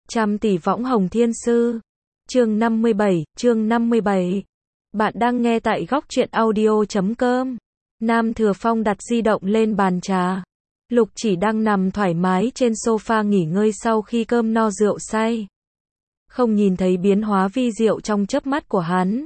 Trăm tỷ võng hồng thiên sư. Chương 57. Bạn đang nghe tại góc truyện audio.com. Nam Thừa Phong đặt di động lên bàn trà. Lục Chỉ đang nằm thoải mái trên sofa nghỉ ngơi sau khi cơm no rượu say. Không nhìn thấy biến hóa vi diệu trong chớp mắt của hắn.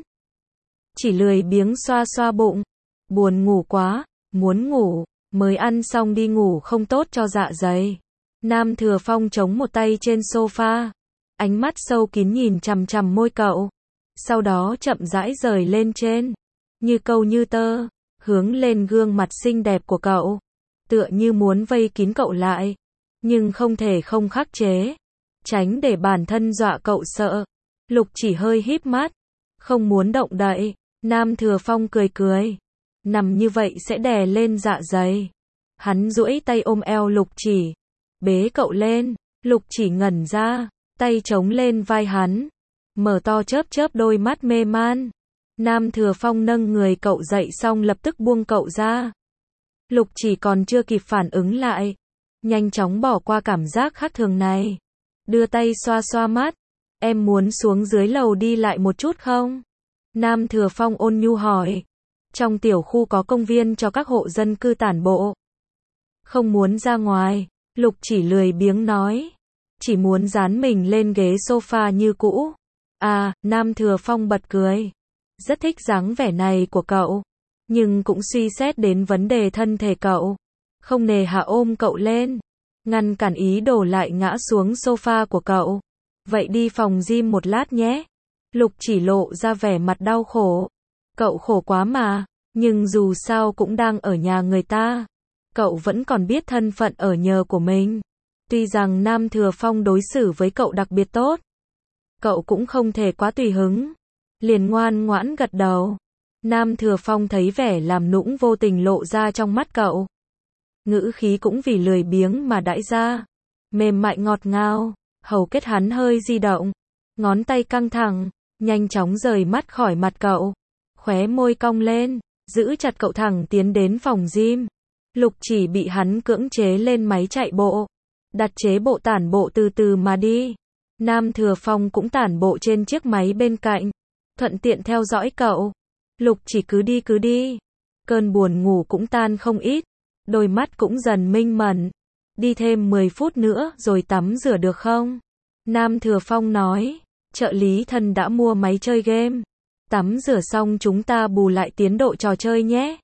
Chỉ lười biếng xoa xoa bụng. Buồn ngủ quá, muốn ngủ, mới ăn xong đi ngủ không tốt cho dạ dày. Nam Thừa Phong chống một tay trên sofa, ánh mắt sâu kín nhìn chằm chằm môi cậu, sau đó chậm rãi rời lên trên, như câu như tơ, hướng lên gương mặt xinh đẹp của cậu, tựa như muốn vây kín cậu lại, nhưng không thể không khắc chế, tránh để bản thân dọa cậu sợ. Lục Chỉ hơi híp mắt, không muốn động đậy. Nam Thừa Phong cười cười, nằm như vậy sẽ đè lên dạ dày. Hắn duỗi tay ôm eo Lục Chỉ, bế cậu lên. Lục Chỉ ngẩn ra, tay chống lên vai hắn, mở to chớp chớp đôi mắt mê man. Nam Thừa Phong nâng người cậu dậy xong lập tức buông cậu ra. Lục Chỉ còn chưa kịp phản ứng lại, nhanh chóng bỏ qua cảm giác khác thường này, đưa tay xoa xoa mắt. Em muốn xuống dưới lầu đi lại một chút không? Nam Thừa Phong ôn nhu hỏi. Trong tiểu khu có công viên cho các hộ dân cư tản bộ. Không muốn ra ngoài, Lục Chỉ lười biếng nói. Chỉ muốn dán mình lên ghế sofa như cũ. À, Nam Thừa Phong bật cười. Rất thích dáng vẻ này của cậu, nhưng cũng suy xét đến vấn đề thân thể cậu. Không nề hà ôm cậu lên, ngăn cản ý đồ lại ngã xuống sofa của cậu. Vậy đi phòng gym một lát nhé. Lục Chỉ lộ ra vẻ mặt đau khổ. Cậu khổ quá mà, nhưng dù sao cũng đang ở nhà người ta. Cậu vẫn còn biết thân phận ở nhờ của mình. Tuy rằng Nam Thừa Phong đối xử với cậu đặc biệt tốt, cậu cũng không thể quá tùy hứng. Liền ngoan ngoãn gật đầu. Nam Thừa Phong thấy vẻ làm nũng vô tình lộ ra trong mắt cậu. Ngữ khí cũng vì lười biếng mà đãi ra. Mềm mại ngọt ngào, hầu kết hắn hơi di động. Ngón tay căng thẳng, nhanh chóng rời mắt khỏi mặt cậu. Khóe môi cong lên, giữ chặt cậu thẳng tiến đến phòng gym. Lục Chỉ bị hắn cưỡng chế lên máy chạy bộ. Đặt chế bộ tản bộ từ từ mà đi. Nam Thừa Phong cũng tản bộ trên chiếc máy bên cạnh, thuận tiện theo dõi cậu. Lục Chỉ cứ đi. Cơn buồn ngủ cũng tan không ít, đôi mắt cũng dần minh mẫn. Đi thêm 10 phút nữa rồi tắm rửa được không? Nam Thừa Phong nói. Trợ lý thân đã mua máy chơi game. Tắm rửa xong chúng ta bù lại tiến độ trò chơi nhé.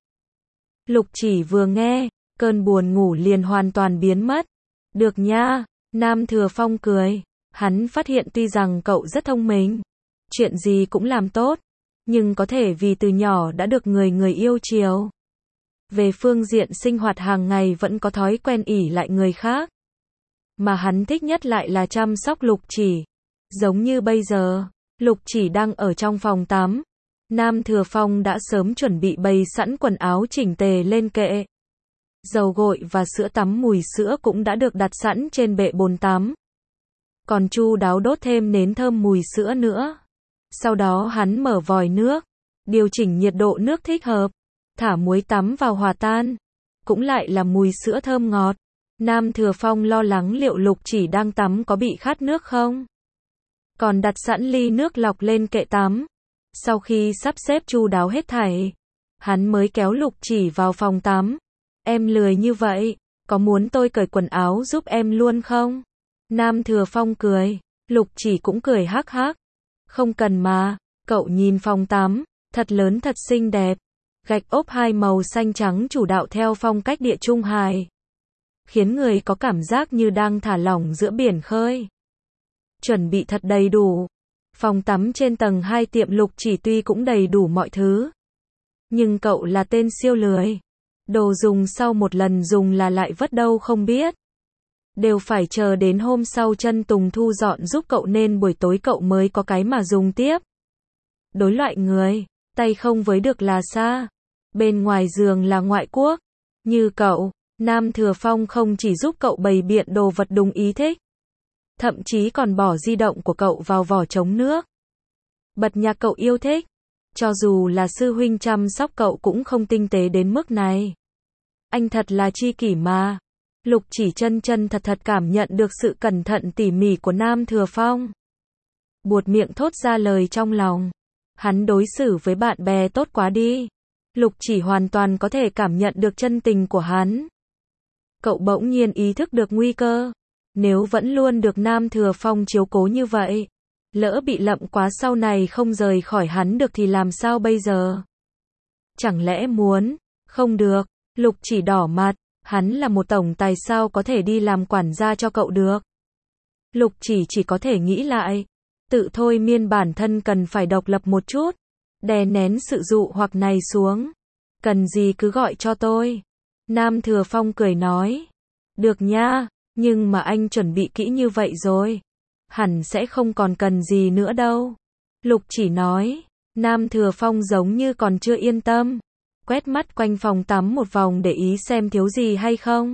Lục Chỉ vừa nghe, cơn buồn ngủ liền hoàn toàn biến mất. Được nha. Nam Thừa Phong cười. Hắn phát hiện tuy rằng cậu rất thông minh, chuyện gì cũng làm tốt, nhưng có thể vì từ nhỏ đã được người yêu chiều. Về phương diện sinh hoạt hàng ngày vẫn có thói quen ỷ lại người khác. Mà hắn thích nhất lại là chăm sóc Lục Chỉ. Giống như bây giờ, Lục Chỉ đang ở trong phòng tắm. Nam Thừa Phong đã sớm chuẩn bị bày sẵn quần áo chỉnh tề lên kệ. Dầu gội và sữa tắm mùi sữa cũng đã được đặt sẵn trên bệ bồn tắm. Còn chu đáo đốt thêm nến thơm mùi sữa nữa. Sau đó hắn mở vòi nước, điều chỉnh nhiệt độ nước thích hợp, thả muối tắm vào hòa tan. Cũng lại là mùi sữa thơm ngọt. Nam Thừa Phong lo lắng liệu Lục Chỉ đang tắm có bị khát nước không? Còn đặt sẵn ly nước lọc lên kệ tắm. Sau khi sắp xếp chu đáo hết thảy, hắn mới kéo Lục Chỉ vào phòng tắm. Em lười như vậy, có muốn tôi cởi quần áo giúp em luôn không? Nam Thừa Phong cười. Lục Chỉ cũng cười hắc hắc. Không cần mà. Cậu nhìn phòng tắm, thật lớn thật xinh đẹp. Gạch ốp hai màu xanh trắng chủ đạo theo phong cách địa trung hải, khiến người có cảm giác như đang thả lỏng giữa biển khơi. Chuẩn bị thật đầy đủ. Phòng tắm trên tầng 2 tiệm Lục Chỉ tuy cũng đầy đủ mọi thứ, nhưng cậu là tên siêu lười. Đồ dùng sau một lần dùng là lại vất đâu không biết. Đều phải chờ đến hôm sau chân Tùng thu dọn giúp cậu nên buổi tối cậu mới có cái mà dùng tiếp. Đối loại người, tay không với được là xa. Bên ngoài giường là ngoại quốc. Như cậu, Nam Thừa Phong không chỉ giúp cậu bày biện đồ vật đúng ý thích, thậm chí còn bỏ di động của cậu vào vỏ chống nước. Bật nhạc cậu yêu thích. Cho dù là sư huynh chăm sóc cậu cũng không tinh tế đến mức này. Anh thật là tri kỷ mà. Lục Chỉ chân chân thật thật cảm nhận được sự cẩn thận tỉ mỉ của Nam Thừa Phong. Buột miệng thốt ra lời trong lòng. Hắn đối xử với bạn bè tốt quá đi. Lục Chỉ hoàn toàn có thể cảm nhận được chân tình của hắn. Cậu bỗng nhiên ý thức được nguy cơ. Nếu vẫn luôn được Nam Thừa Phong chiếu cố như vậy, lỡ bị lậm quá sau này không rời khỏi hắn được thì làm sao bây giờ? Chẳng lẽ muốn? Không được. Lục Chỉ đỏ mặt. Hắn là một tổng tài sao có thể đi làm quản gia cho cậu được? Lục chỉ có thể nghĩ lại. Tự thôi miên bản thân cần phải độc lập một chút. Đè nén sự dụ hoặc này xuống. Cần gì cứ gọi cho tôi. Nam Thừa Phong cười nói. Được nha, nhưng mà anh chuẩn bị kỹ như vậy rồi. Hẳn sẽ không còn cần gì nữa đâu. Lục Chỉ nói. Nam Thừa Phong giống như còn chưa yên tâm. Quét mắt quanh phòng tắm một vòng để ý xem thiếu gì hay không.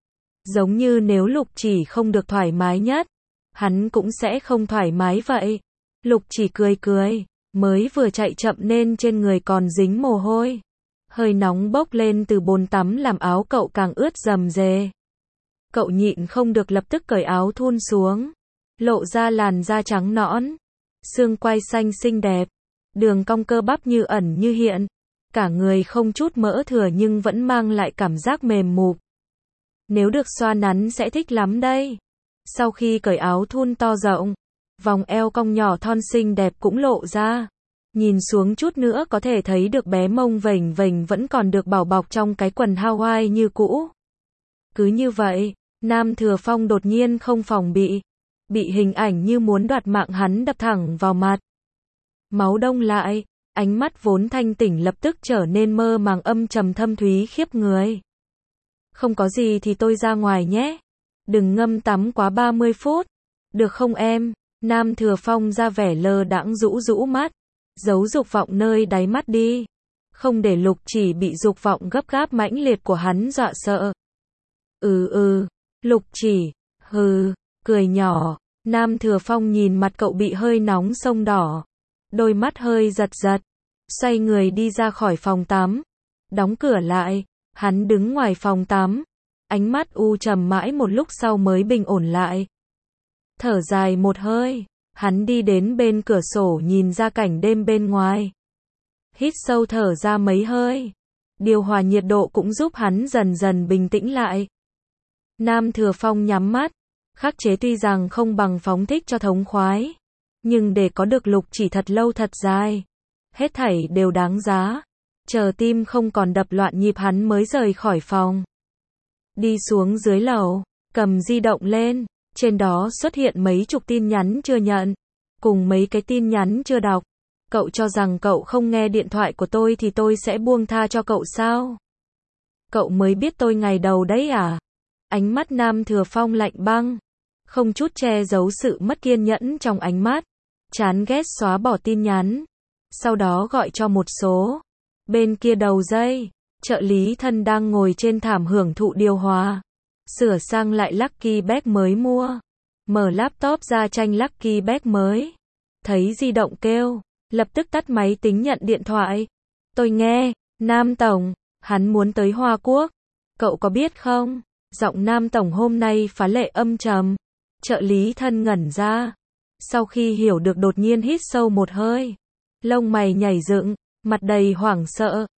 Giống như nếu Lục Chỉ không được thoải mái nhất, hắn cũng sẽ không thoải mái vậy. Lục Chỉ cười, mới vừa chạy chậm nên trên người còn dính mồ hôi. Hơi nóng bốc lên từ bồn tắm làm áo cậu càng ướt rầm rề. Cậu nhịn không được lập tức cởi áo thun xuống, lộ ra làn da trắng nõn, xương quai xanh xinh đẹp, đường cong cơ bắp như ẩn như hiện. Cả người không chút mỡ thừa nhưng vẫn mang lại cảm giác mềm mụp. Nếu được xoa nắn sẽ thích lắm đây. Sau khi cởi áo thun to rộng, vòng eo cong nhỏ thon xinh đẹp cũng lộ ra. Nhìn xuống chút nữa có thể thấy được bé mông vểnh vểnh vẫn còn được bảo bọc trong cái quần Hawaii như cũ. Cứ như vậy, Nam Thừa Phong đột nhiên không phòng bị hình ảnh như muốn đoạt mạng hắn đập thẳng vào mặt. Máu đông lại. Ánh mắt vốn thanh tỉnh lập tức trở nên mơ màng âm trầm thâm thúy khiếp người. Không có gì thì tôi ra ngoài nhé. Đừng ngâm tắm quá 30 phút. Được không em? Nam Thừa Phong ra vẻ lơ đãng rũ mắt. Giấu dục vọng nơi đáy mắt đi. Không để Lục Chỉ bị dục vọng gấp gáp mãnh liệt của hắn dọa sợ. Lục Chỉ, cười nhỏ. Nam Thừa Phong nhìn mặt cậu bị hơi nóng sông đỏ. Đôi mắt hơi giật. Xoay người đi ra khỏi phòng tắm. Đóng cửa lại. Hắn đứng ngoài phòng tắm. Ánh mắt u trầm mãi một lúc sau mới bình ổn lại. Thở dài một hơi. Hắn đi đến bên cửa sổ nhìn ra cảnh đêm bên ngoài. Hít sâu thở ra mấy hơi. Điều hòa nhiệt độ cũng giúp hắn dần dần bình tĩnh lại. Nam Thừa Phong nhắm mắt. Khắc chế tuy rằng không bằng phóng thích cho thống khoái. Nhưng để có được Lục Chỉ thật lâu thật dài. Hết thảy đều đáng giá. Chờ tim không còn đập loạn nhịp hắn mới rời khỏi phòng. Đi xuống dưới lầu, cầm di động lên. Trên đó xuất hiện mấy chục tin nhắn chưa nhận. Cùng mấy cái tin nhắn chưa đọc. Cậu cho rằng cậu không nghe điện thoại của tôi thì tôi sẽ buông tha cho cậu sao? Cậu mới biết tôi ngày đầu đấy à? Ánh mắt Nam Thừa Phong lạnh băng. Không chút che giấu sự mất kiên nhẫn trong ánh mắt. Chán ghét xóa bỏ tin nhắn. Sau đó gọi cho một số. Bên kia đầu dây, trợ lý thân đang ngồi trên thảm hưởng thụ điều hòa. Sửa sang lại Lucky Bag mới mua. Mở laptop ra tranh Lucky Bag mới. Thấy di động kêu. Lập tức tắt máy tính nhận điện thoại. Tôi nghe, Nam Tổng, hắn muốn tới Hoa Quốc. Cậu có biết không? Giọng Nam Tổng hôm nay phá lệ âm trầm. Trợ lý thân ngẩn ra. Sau khi hiểu được đột nhiên hít sâu một hơi. Lông mày nhảy dựng, mặt đầy hoảng sợ.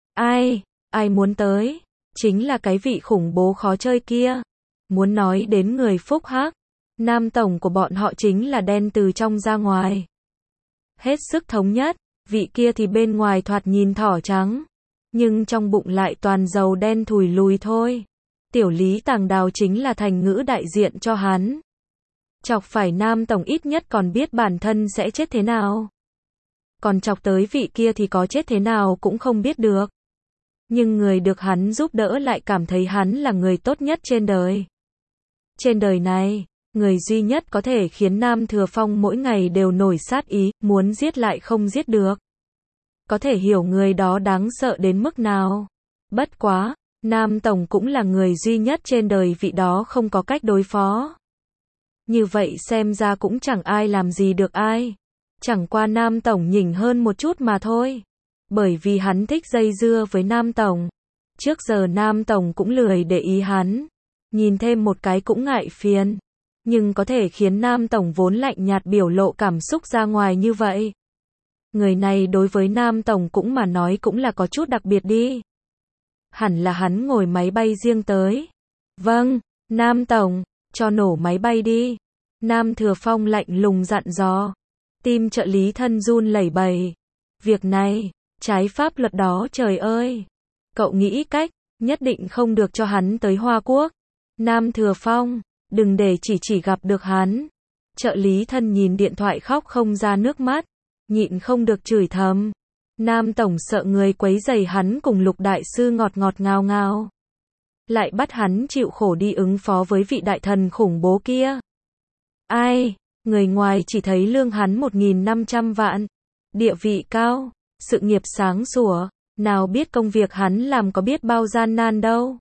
Ai muốn tới? Chính là cái vị khủng bố khó chơi kia. Muốn nói đến người phúc hắc. Nam Tổng của bọn họ chính là đen từ trong ra ngoài. Hết sức thống nhất, vị kia thì bên ngoài thoạt nhìn thỏ trắng. Nhưng trong bụng lại toàn dầu đen thùi lùi thôi. Tiểu Lý Tàng Đào chính là thành ngữ đại diện cho hắn. Chọc phải Nam Tổng ít nhất còn biết bản thân sẽ chết thế nào. Còn chọc tới vị kia thì có chết thế nào cũng không biết được. Nhưng người được hắn giúp đỡ lại cảm thấy hắn là người tốt nhất trên đời. Trên đời này, người duy nhất có thể khiến Nam Thừa Phong mỗi ngày đều nổi sát ý, muốn giết lại không giết được. Có thể hiểu người đó đáng sợ đến mức nào. Bất quá, Nam Tổng cũng là người duy nhất trên đời vị đó không có cách đối phó. Như vậy xem ra cũng chẳng ai làm gì được ai. Chẳng qua Nam Tổng nhỉnh hơn một chút mà thôi. Bởi vì hắn thích dây dưa với Nam Tổng. Trước giờ Nam Tổng cũng lười để ý hắn. nhìn thêm một cái cũng ngại phiền. Nhưng có thể khiến Nam Tổng vốn lạnh nhạt biểu lộ cảm xúc ra ngoài như vậy. Người này đối với Nam Tổng cũng mà nói cũng là có chút đặc biệt đi. Hẳn là hắn ngồi máy bay riêng tới. Vâng, Nam Tổng, cho nổ máy bay đi. Nam Thừa Phong lạnh lùng dặn dò. Tim trợ lý thân run lẩy bẩy. Việc này, trái pháp luật đó trời ơi. Cậu nghĩ cách, nhất định không được cho hắn tới Hoa Quốc. Nam Thừa Phong, đừng để chỉ gặp được hắn. Trợ lý thân nhìn điện thoại khóc không ra nước mắt, nhịn không được chửi thầm. Nam Tổng sợ người quấy rầy hắn cùng Lục Đại Sư ngọt ngào ngào. Lại bắt hắn chịu khổ đi ứng phó với vị đại thần khủng bố kia. Ai, người ngoài chỉ thấy lương hắn 1.500 vạn. Địa vị cao, sự nghiệp sáng sủa, nào biết công việc hắn làm có biết bao gian nan đâu.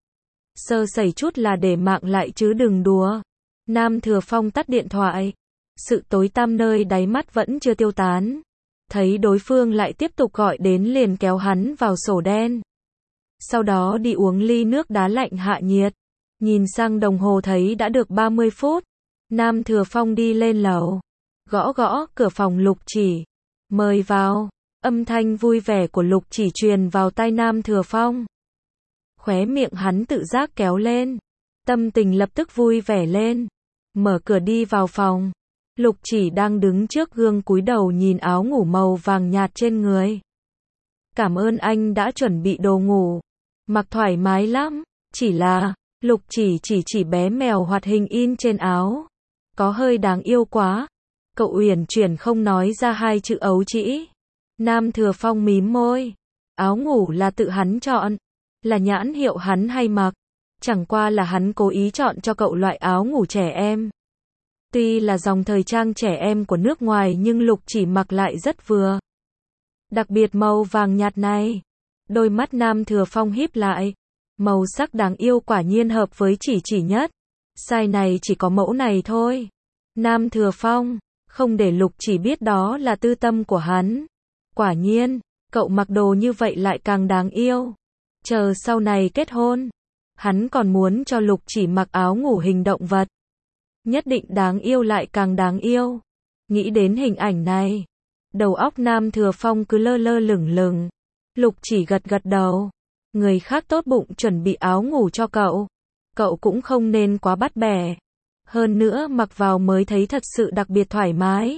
Sơ sẩy chút là để mạng lại chứ đừng đùa. Nam Thừa Phong tắt điện thoại. Sự tối tăm nơi đáy mắt vẫn chưa tiêu tán. Thấy đối phương lại tiếp tục gọi đến liền kéo hắn vào sổ đen. Sau đó đi uống ly nước đá lạnh hạ nhiệt. Nhìn sang đồng hồ thấy đã được 30 phút. Nam Thừa Phong đi lên lầu. Gõ gõ cửa phòng Lục Chỉ. Mời vào. Âm thanh vui vẻ của Lục Chỉ truyền vào tai Nam Thừa Phong. Khóe miệng hắn tự giác kéo lên. Tâm tình lập tức vui vẻ lên. Mở cửa đi vào phòng. Lục Chỉ đang đứng trước gương cúi đầu nhìn áo ngủ màu vàng nhạt trên người. Cảm ơn anh đã chuẩn bị đồ ngủ. Mặc thoải mái lắm. Chỉ là, Lục chỉ bé mèo hoạt hình in trên áo. Có hơi đáng yêu quá. Cậu uyển chuyển không nói ra hai chữ ấu trĩ. Nam Thừa Phong mím môi. Áo ngủ là tự hắn chọn. Là nhãn hiệu hắn hay mặc. Chẳng qua là hắn cố ý chọn cho cậu loại áo ngủ trẻ em. Tuy là dòng thời trang trẻ em của nước ngoài nhưng Lục Chỉ mặc lại rất vừa. Đặc biệt màu vàng nhạt này. Đôi mắt Nam Thừa Phong híp lại. Màu sắc đáng yêu quả nhiên hợp với chỉ nhất. Size này chỉ có mẫu này thôi. Nam Thừa Phong, không để Lục Chỉ biết đó là tư tâm của hắn. Quả nhiên, cậu mặc đồ như vậy lại càng đáng yêu. Chờ sau này kết hôn, hắn còn muốn cho Lục Chỉ mặc áo ngủ hình động vật. Nhất định đáng yêu lại càng đáng yêu. Nghĩ đến hình ảnh này, đầu óc Nam Thừa Phong cứ lơ lửng. Lục Chỉ gật đầu. Người khác tốt bụng chuẩn bị áo ngủ cho cậu. Cậu cũng không nên quá bắt bẻ. Hơn nữa mặc vào mới thấy thật sự đặc biệt thoải mái.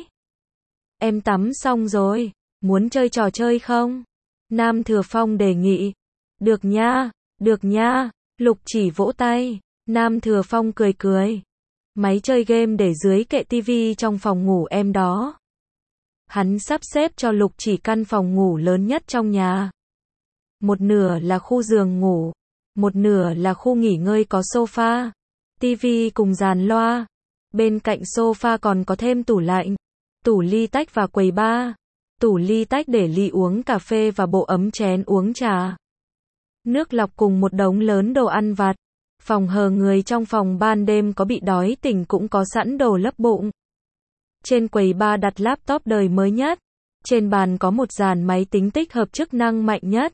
Em tắm xong rồi, muốn chơi trò chơi không? Nam Thừa Phong đề nghị. Được nha. Lục Chỉ vỗ tay. Nam Thừa Phong cười. Máy chơi game để dưới kệ tivi trong phòng ngủ em đó. Hắn sắp xếp cho Lục Chỉ căn phòng ngủ lớn nhất trong nhà. Một nửa là khu giường ngủ, một nửa là khu nghỉ ngơi có sofa, tivi cùng dàn loa. Bên cạnh sofa còn có thêm tủ lạnh, tủ ly tách và quầy bar. Tủ ly tách để ly uống cà phê và bộ ấm chén uống trà. Nước lọc cùng một đống lớn đồ ăn vặt. Phòng hờ người trong phòng ban đêm có bị đói tỉnh cũng có sẵn đồ lấp bụng. Trên quầy bar đặt laptop đời mới nhất. Trên bàn có một dàn máy tính tích hợp chức năng mạnh nhất.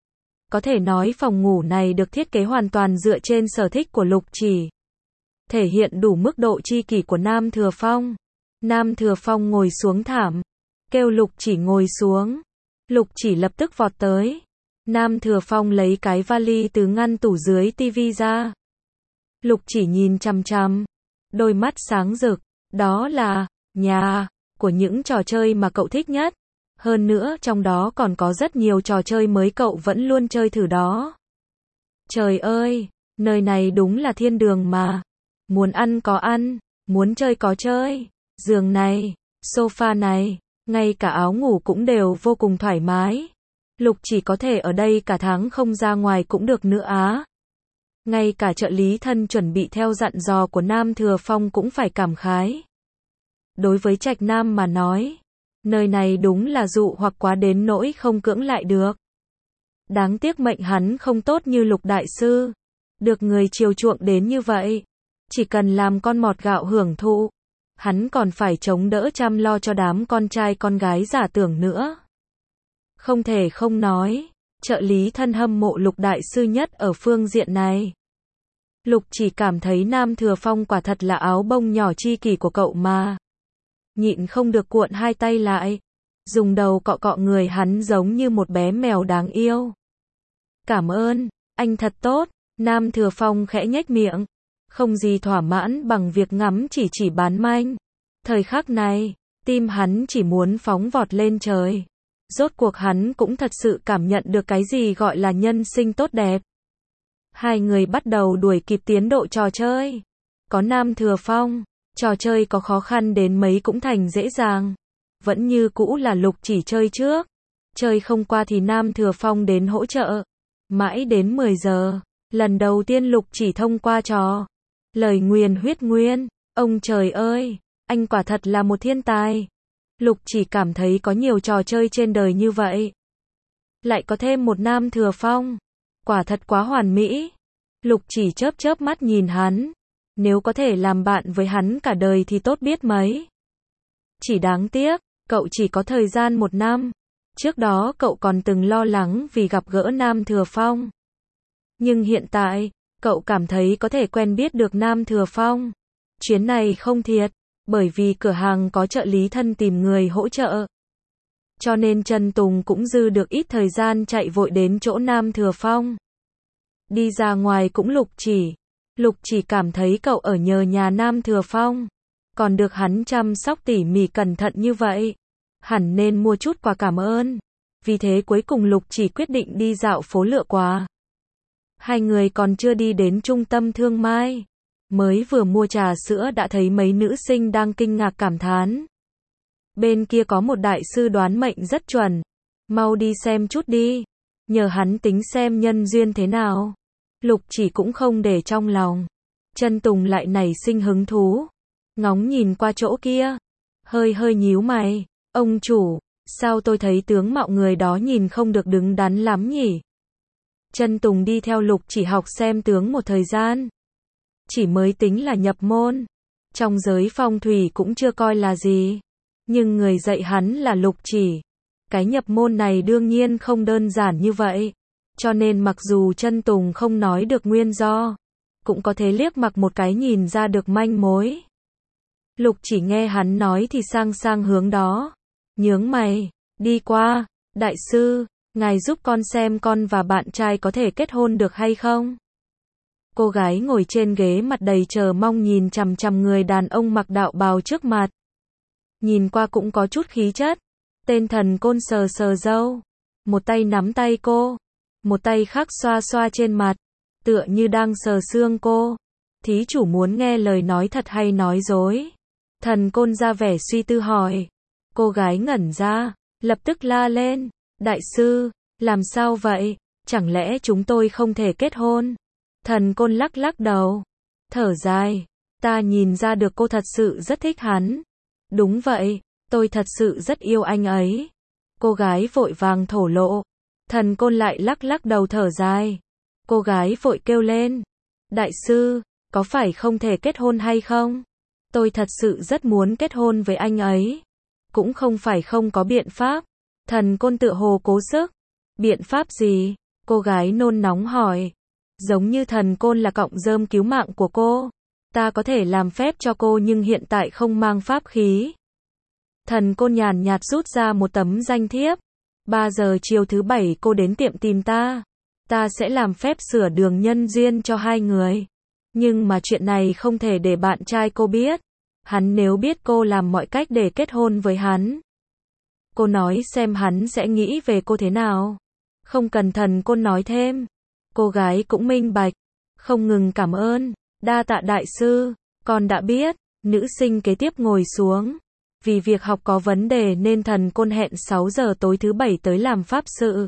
Có thể nói phòng ngủ này được thiết kế hoàn toàn dựa trên sở thích của Lục Chỉ. Thể hiện đủ mức độ chi kỷ của Nam Thừa Phong. Nam Thừa Phong ngồi xuống thảm. Kêu Lục Chỉ ngồi xuống. Lục Chỉ lập tức vọt tới. Nam Thừa Phong lấy cái vali từ ngăn tủ dưới tivi ra. Lục Chỉ nhìn chằm. Đôi mắt sáng rực. Đó là nhà của những trò chơi mà cậu thích nhất. Hơn nữa trong đó còn có rất nhiều trò chơi mới cậu vẫn luôn chơi thử đó. Trời ơi, nơi này đúng là thiên đường mà. Muốn ăn có ăn, muốn chơi có chơi. Giường này, sofa này, ngay cả áo ngủ cũng đều vô cùng thoải mái. Lục Chỉ có thể ở đây cả tháng không ra ngoài cũng được nữa á. Ngay cả trợ lý thân chuẩn bị theo dặn dò của Nam Thừa Phong cũng phải cảm khái. Đối với Trạch Nam mà nói, nơi này đúng là dụ hoặc quá đến nỗi không cưỡng lại được. Đáng tiếc mệnh hắn không tốt như Lục Đại Sư. Được người chiều chuộng đến như vậy. Chỉ cần làm con mọt gạo hưởng thụ. Hắn còn phải chống đỡ chăm lo cho đám con trai con gái giả tưởng nữa. Không thể không nói, trợ lý thân hâm mộ Lục Đại Sư nhất ở phương diện này. Lục Chỉ cảm thấy Nam Thừa Phong quả thật là áo bông nhỏ chi kỷ của cậu mà. Nhịn không được cuộn hai tay lại, dùng đầu cọ cọ người hắn giống như một bé mèo đáng yêu. Cảm ơn, anh thật tốt, Nam Thừa Phong khẽ nhếch miệng, không gì thỏa mãn bằng việc ngắm chỉ bán manh. Thời khắc này, tim hắn chỉ muốn phóng vọt lên trời. Rốt cuộc hắn cũng thật sự cảm nhận được cái gì gọi là nhân sinh tốt đẹp. Hai người bắt đầu đuổi kịp tiến độ trò chơi. Có Nam Thừa Phong, trò chơi có khó khăn đến mấy cũng thành dễ dàng. Vẫn như cũ là Lục Chỉ chơi trước. Chơi không qua thì Nam Thừa Phong đến hỗ trợ. Mãi đến 10 giờ, lần đầu tiên Lục Chỉ thông qua trò. Lời nguyền huyết nguyên, ông trời ơi, anh quả thật là một thiên tài. Lục Chỉ cảm thấy có nhiều trò chơi trên đời như vậy. Lại có thêm một Nam Thừa Phong. Quả thật quá hoàn mỹ. Lục Chỉ chớp mắt nhìn hắn. Nếu có thể làm bạn với hắn cả đời thì tốt biết mấy. Chỉ đáng tiếc, cậu chỉ có thời gian 1 năm. Trước đó cậu còn từng lo lắng vì gặp gỡ Nam Thừa Phong. Nhưng hiện tại, cậu cảm thấy có thể quen biết được Nam Thừa Phong. Chuyến này không thiệt, bởi vì cửa hàng có trợ lý thân tìm người hỗ trợ. Cho nên Trần Tùng cũng dư được ít thời gian chạy vội đến chỗ Nam Thừa Phong. Đi ra ngoài cũng Lục Chỉ cảm thấy cậu ở nhờ nhà Nam Thừa Phong. Còn được hắn chăm sóc tỉ mỉ cẩn thận như vậy. Hẳn nên mua chút quà cảm ơn. Vì thế cuối cùng Lục Chỉ quyết định đi dạo phố lựa quà. Hai người còn chưa đi đến trung tâm thương mại. Mới vừa mua trà sữa đã thấy mấy nữ sinh đang kinh ngạc cảm thán. Bên kia có một đại sư đoán mệnh rất chuẩn. Mau đi xem chút đi. Nhờ hắn tính xem nhân duyên thế nào. Lục Chỉ cũng không để trong lòng. Trần Tùng lại nảy sinh hứng thú. Ngóng nhìn qua chỗ kia. Hơi nhíu mày. Ông chủ, sao tôi thấy tướng mạo người đó nhìn không được đứng đắn lắm nhỉ? Trần Tùng đi theo Lục Chỉ học xem tướng một thời gian. Chỉ mới tính là nhập môn. Trong giới phong thủy cũng chưa coi là gì. Nhưng người dạy hắn là Lục Chỉ. Cái nhập môn này đương nhiên không đơn giản như vậy. Cho nên mặc dù Trần Tùng không nói được nguyên do, cũng có thể liếc mặc một cái nhìn ra được manh mối. Lục Chỉ nghe hắn nói thì sang hướng đó. Nhướng mày, đi qua, đại sư, ngài giúp con xem con và bạn trai có thể kết hôn được hay không? Cô gái ngồi trên ghế mặt đầy chờ mong nhìn chằm người đàn ông mặc đạo bào trước mặt. Nhìn qua cũng có chút khí chất. Tên thần côn sờ râu. Một tay nắm tay cô. Một tay khác xoa trên mặt. Tựa như đang sờ xương cô. Thí chủ muốn nghe lời nói thật hay nói dối? Thần côn ra vẻ suy tư hỏi. Cô gái ngẩn ra. Lập tức la lên. Đại sư, làm sao vậy? Chẳng lẽ chúng tôi không thể kết hôn? Thần côn lắc đầu. Thở dài. Ta nhìn ra được cô thật sự rất thích hắn. Đúng vậy, tôi thật sự rất yêu anh ấy. Cô gái vội vàng thổ lộ. Thần côn lại lắc đầu thở dài. Cô gái vội kêu lên. Đại sư, có phải không thể kết hôn hay không? Tôi thật sự rất muốn kết hôn với anh ấy. Cũng không phải không có biện pháp. Thần côn tựa hồ cố sức. Biện pháp gì? Cô gái nôn nóng hỏi. Giống như thần côn là cọng rơm cứu mạng của cô. Ta có thể làm phép cho cô nhưng hiện tại không mang pháp khí. Thần côn nhàn nhạt rút ra một tấm danh thiếp. 3 giờ chiều thứ 7 cô đến tiệm tìm ta. Ta sẽ làm phép sửa đường nhân duyên cho hai người. Nhưng mà chuyện này không thể để bạn trai cô biết. Hắn nếu biết cô làm mọi cách để kết hôn với hắn. Cô nói xem hắn sẽ nghĩ về cô thế nào. Không cần thần côn nói thêm. Cô gái cũng minh bạch. Không ngừng cảm ơn. Đa tạ đại sư. Con đã biết. Nữ sinh kế tiếp ngồi xuống. Vì việc học có vấn đề nên thần côn hẹn 6 giờ tối thứ 7 tới làm pháp sự.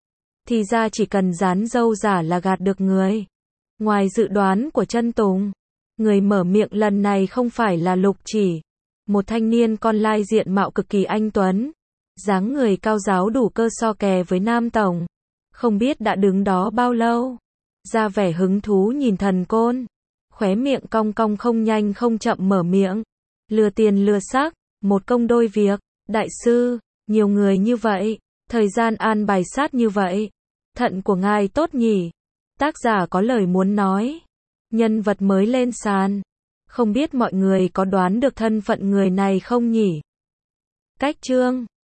Thì ra chỉ cần dán dâu giả là gạt được người. Ngoài dự đoán của Trân Tùng, người mở miệng lần này không phải là Lục Chỉ. Một thanh niên con lai diện mạo cực kỳ anh tuấn. Dáng người cao ráo đủ cơ so kè với Nam Tổng. Không biết đã đứng đó bao lâu. Ra vẻ hứng thú nhìn thần côn. Khóe miệng cong cong không nhanh không chậm mở miệng. Lừa tiền lừa xác, một công đôi việc. Đại sư, nhiều người như vậy, thời gian an bài sát như vậy. Thận của ngài tốt nhỉ? Tác giả có lời muốn nói. Nhân vật mới lên sàn. Không biết mọi người có đoán được thân phận người này không nhỉ? Cách chương